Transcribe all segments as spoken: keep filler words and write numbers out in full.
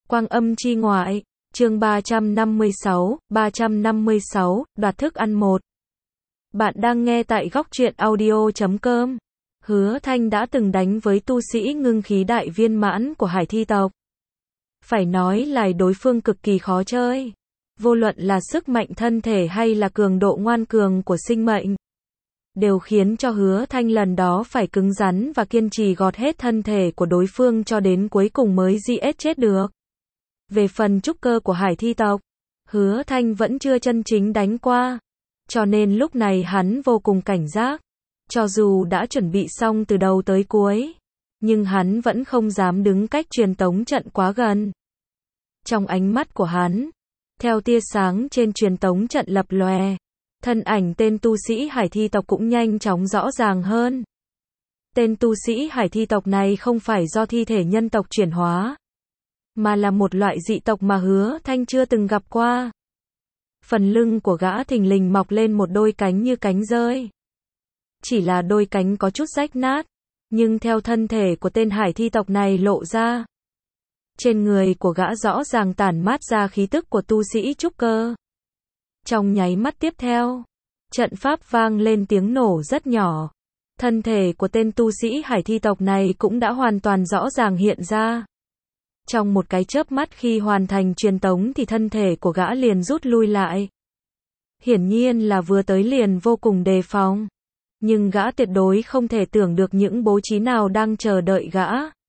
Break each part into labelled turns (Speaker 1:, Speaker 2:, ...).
Speaker 1: Quang âm chi ngoại, chương ba trăm năm mươi sáu, ba trăm năm mươi sáu, đoạt thức ăn một. Bạn đang nghe tại góc truyện audio chấm com. Hứa Thanh đã từng đánh với tu sĩ ngưng khí đại viên mãn của Hải Thi tộc. Phải nói là đối phương cực kỳ khó chơi. Vô luận là sức mạnh thân thể hay là cường độ ngoan cường của sinh mệnh, đều khiến cho Hứa Thanh lần đó phải cứng rắn và kiên trì gọt hết thân thể của đối phương cho đến cuối cùng mới giết chết được. Về phần trúc cơ của Hải Thi tộc, Hứa Thanh vẫn chưa chân chính đánh qua, cho nên lúc này hắn vô cùng cảnh giác. Cho dù đã chuẩn bị xong từ đầu tới cuối, nhưng hắn vẫn không dám đứng cách truyền tống trận quá gần. Trong ánh mắt của hắn, theo tia sáng trên truyền tống trận lập lòe, thân ảnh tên tu sĩ Hải Thi tộc cũng nhanh chóng rõ ràng hơn. Tên tu sĩ Hải Thi tộc này không phải do thi thể nhân tộc chuyển hóa, mà là một loại dị tộc mà Hứa Thanh chưa từng gặp qua. Phần lưng của gã thình lình mọc lên một đôi cánh như cánh rơi. Chỉ là đôi cánh có chút rách nát, nhưng theo thân thể của tên Hải Thi tộc này lộ ra, trên người của gã rõ ràng tản mát ra khí tức của tu sĩ trúc cơ. Trong nháy mắt tiếp theo, trận pháp vang lên tiếng nổ rất nhỏ. Thân thể của tên tu sĩ Hải Thi tộc này cũng đã hoàn toàn rõ ràng hiện ra. Trong một cái chớp mắt khi hoàn thành truyền tống thì thân thể của gã liền rút lui lại. Hiển nhiên là vừa tới liền vô cùng đề phòng. Nhưng gã tuyệt đối không thể tưởng được những bố trí nào đang chờ đợi gã.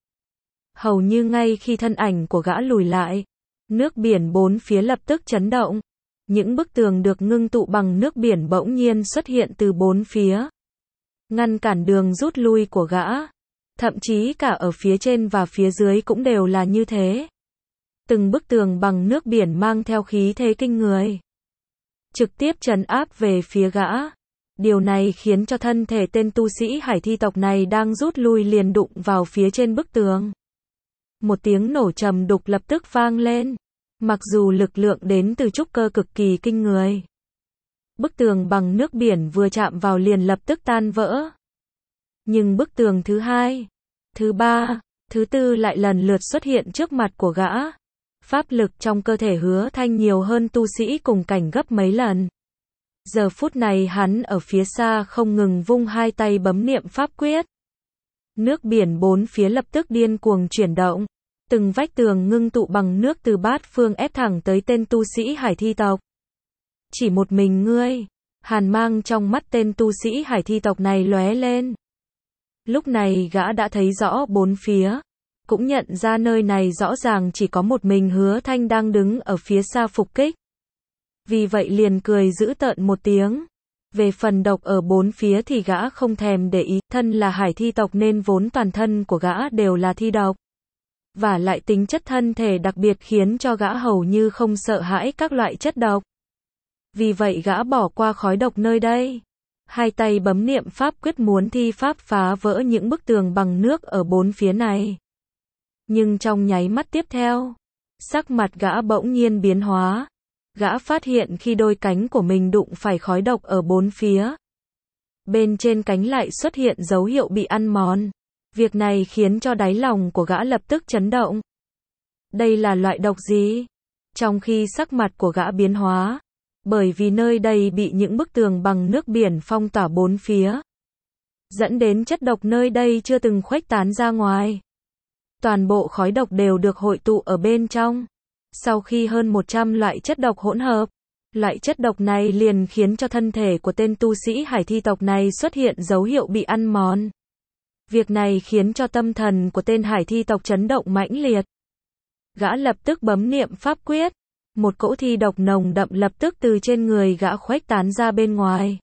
Speaker 1: Hầu như ngay khi thân ảnh của gã lùi lại, nước biển bốn phía lập tức chấn động. Những bức tường được ngưng tụ bằng nước biển bỗng nhiên xuất hiện từ bốn phía, ngăn cản đường rút lui của gã. Thậm chí cả ở phía trên và phía dưới cũng đều là như thế. Từng bức tường bằng nước biển mang theo khí thế kinh người, trực tiếp trấn áp về phía gã. Điều này khiến cho thân thể tên tu sĩ Hải Thi tộc này đang rút lui liền đụng vào phía trên bức tường. Một tiếng nổ trầm đục lập tức vang lên. Mặc dù lực lượng đến từ trúc cơ cực kỳ kinh người, bức tường bằng nước biển vừa chạm vào liền lập tức tan vỡ. Nhưng bức tường thứ hai, thứ ba, thứ tư lại lần lượt xuất hiện trước mặt của gã. Pháp lực trong cơ thể Hứa Thanh nhiều hơn tu sĩ cùng cảnh gấp mấy lần. Giờ phút này hắn ở phía xa không ngừng vung hai tay bấm niệm pháp quyết. Nước biển bốn phía lập tức điên cuồng chuyển động. Từng vách tường ngưng tụ bằng nước từ bát phương ép thẳng tới tên tu sĩ Hải Thi tộc. Chỉ một mình ngươi. Hàn mang trong mắt tên tu sĩ Hải Thi tộc này lóe lên. Lúc này gã đã thấy rõ bốn phía, cũng nhận ra nơi này rõ ràng chỉ có một mình Hứa Thanh đang đứng ở phía xa phục kích. Vì vậy liền cười giễu tợn một tiếng. Về phần độc ở bốn phía thì gã không thèm để ý, thân là Hải Thi tộc nên vốn toàn thân của gã đều là thi độc. Và lại tính chất thân thể đặc biệt khiến cho gã hầu như không sợ hãi các loại chất độc. Vì vậy gã bỏ qua khói độc nơi đây. Hai tay bấm niệm pháp quyết muốn thi pháp phá vỡ những bức tường bằng nước ở bốn phía này. Nhưng trong nháy mắt tiếp theo, sắc mặt gã bỗng nhiên biến hóa. Gã phát hiện khi đôi cánh của mình đụng phải khói độc ở bốn phía, bên trên cánh lại xuất hiện dấu hiệu bị ăn mòn. Việc này khiến cho đáy lòng của gã lập tức chấn động. Đây là loại độc gì? Trong khi sắc mặt của gã biến hóa, bởi vì nơi đây bị những bức tường bằng nước biển phong tỏa bốn phía, dẫn đến chất độc nơi đây chưa từng khuếch tán ra ngoài. Toàn bộ khói độc đều được hội tụ ở bên trong. Sau khi hơn một trăm loại chất độc hỗn hợp, loại chất độc này liền khiến cho thân thể của tên tu sĩ Hải Thi tộc này xuất hiện dấu hiệu bị ăn mòn. Việc này khiến cho tâm thần của tên Hải Thi tộc chấn động mãnh liệt. Gã lập tức bấm niệm pháp quyết. Một cỗ thi độc nồng đậm lập tức từ trên người gã khuếch tán ra bên ngoài.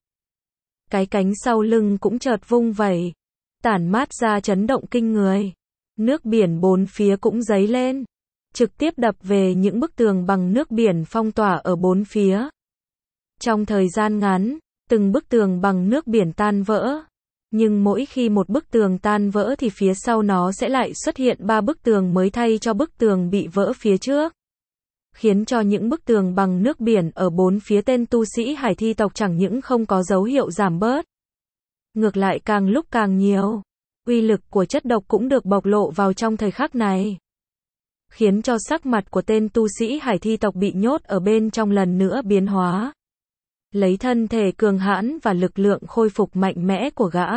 Speaker 1: Cái cánh sau lưng cũng chợt vung vẩy, tản mát ra chấn động kinh người. Nước biển bốn phía cũng dấy lên, trực tiếp đập về những bức tường bằng nước biển phong tỏa ở bốn phía. Trong thời gian ngắn, từng bức tường bằng nước biển tan vỡ. Nhưng mỗi khi một bức tường tan vỡ thì phía sau nó sẽ lại xuất hiện ba bức tường mới thay cho bức tường bị vỡ phía trước. Khiến cho những bức tường bằng nước biển ở bốn phía tên tu sĩ Hải Thi tộc chẳng những không có dấu hiệu giảm bớt, ngược lại càng lúc càng nhiều. Uy lực của chất độc cũng được bộc lộ vào trong thời khắc này. khiến cho sắc mặt của tên tu sĩ hải thi tộc bị nhốt ở bên trong lần nữa biến hóa. Lấy thân thể cường hãn và lực lượng khôi phục mạnh mẽ của gã.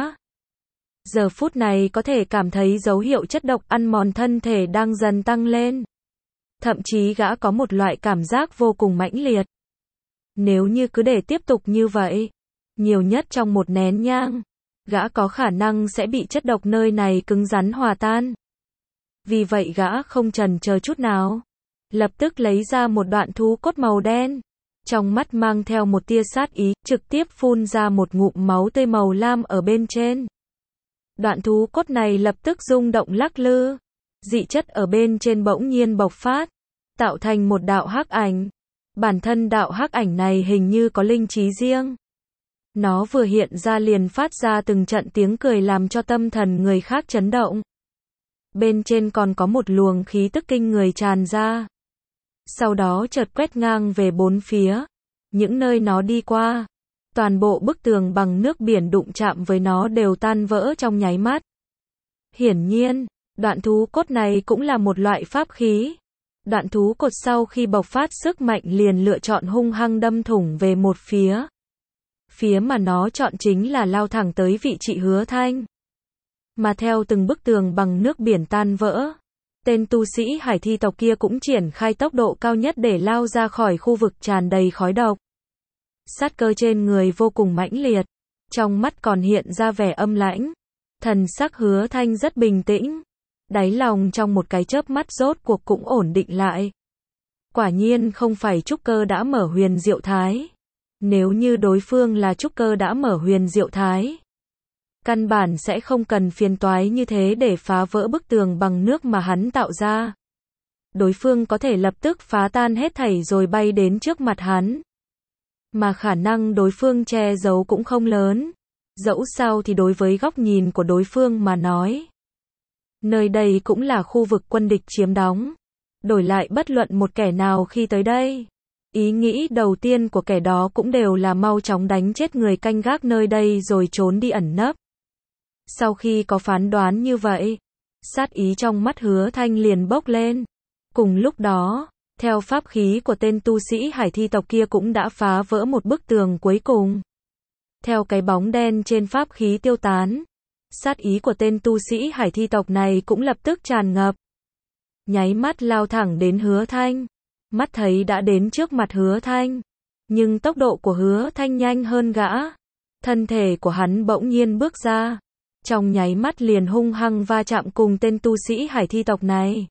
Speaker 1: Giờ phút này có thể cảm thấy dấu hiệu chất độc ăn mòn thân thể đang dần tăng lên. Thậm chí gã có một loại cảm giác vô cùng mãnh liệt. Nếu như cứ để tiếp tục như vậy, nhiều nhất trong một nén nhang, gã có khả năng sẽ bị chất độc nơi này cứng rắn hòa tan. Vì vậy gã không chần chờ chút nào, lập tức lấy ra một đoạn thú cốt màu đen, trong mắt mang theo một tia sát ý, trực tiếp phun ra một ngụm máu tươi màu lam ở bên trên. Đoạn thú cốt này lập tức rung động lắc lư, dị chất ở bên trên bỗng nhiên bộc phát, tạo thành một đạo hắc ảnh. Bản thân đạo hắc ảnh này hình như có linh trí riêng. Nó vừa hiện ra liền phát ra từng trận tiếng cười làm cho tâm thần người khác chấn động. Bên trên còn có một luồng khí tức kinh người tràn ra. Sau đó chợt quét ngang về bốn phía. Những nơi nó đi qua, toàn bộ bức tường bằng nước biển đụng chạm với nó đều tan vỡ trong nháy mắt. Hiển nhiên, đoạn thú cốt này cũng là một loại pháp khí. Đoạn thú cốt sau khi bộc phát sức mạnh liền lựa chọn hung hăng đâm thủng về một phía. Phía mà nó chọn chính là lao thẳng tới vị trí Hứa Thanh. Mà theo từng bức tường bằng nước biển tan vỡ, tên tu sĩ hải thi tộc kia cũng triển khai tốc độ cao nhất để lao ra khỏi khu vực tràn đầy khói độc. Sát cơ trên người vô cùng mãnh liệt, trong mắt còn hiện ra vẻ âm lãnh. Thần sắc Hứa Thanh rất bình tĩnh, đáy lòng trong một cái chớp mắt rốt cuộc cũng ổn định lại. Quả nhiên không phải trúc cơ đã mở huyền diệu thái. Nếu như đối phương là trúc cơ đã mở huyền diệu thái, căn bản sẽ không cần phiền toái như thế để phá vỡ bức tường bằng nước mà hắn tạo ra. Đối phương có thể lập tức phá tan hết thảy rồi bay đến trước mặt hắn. Mà khả năng đối phương che giấu cũng không lớn. Dẫu sao thì đối với góc nhìn của đối phương mà nói, nơi đây cũng là khu vực quân địch chiếm đóng. Đổi lại bất luận một kẻ nào khi tới đây, ý nghĩ đầu tiên của kẻ đó cũng đều là mau chóng đánh chết người canh gác nơi đây rồi trốn đi ẩn nấp. Sau khi có phán đoán như vậy, sát ý trong mắt Hứa Thanh liền bốc lên. Cùng lúc đó, theo pháp khí của tên tu sĩ hải thi tộc kia cũng đã phá vỡ một bức tường cuối cùng. Theo cái bóng đen trên pháp khí tiêu tán, sát ý của tên tu sĩ hải thi tộc này cũng lập tức tràn ngập. Nháy mắt lao thẳng đến Hứa Thanh. Mắt thấy đã đến trước mặt Hứa Thanh, nhưng tốc độ của Hứa Thanh nhanh hơn gã. Thân thể của hắn bỗng nhiên bước ra, trong nháy mắt liền hung hăng va chạm cùng tên tu sĩ hải thi tộc này.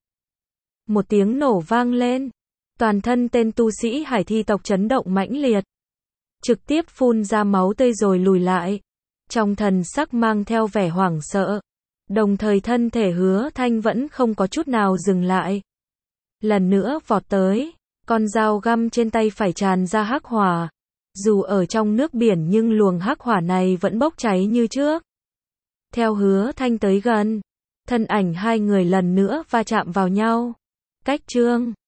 Speaker 1: Một tiếng nổ vang lên, toàn thân tên tu sĩ hải thi tộc chấn động mãnh liệt, trực tiếp phun ra máu tươi rồi lùi lại, trong thần sắc mang theo vẻ hoảng sợ. Đồng thời thân thể Hứa Thanh vẫn không có chút nào dừng lại. Lần nữa vọt tới, con dao găm trên tay phải tràn ra hắc hỏa. Dù ở trong nước biển nhưng luồng hắc hỏa này vẫn bốc cháy như trước. Theo Hứa Thanh tới gần, thân ảnh hai người lần nữa va chạm vào nhau. Cách chương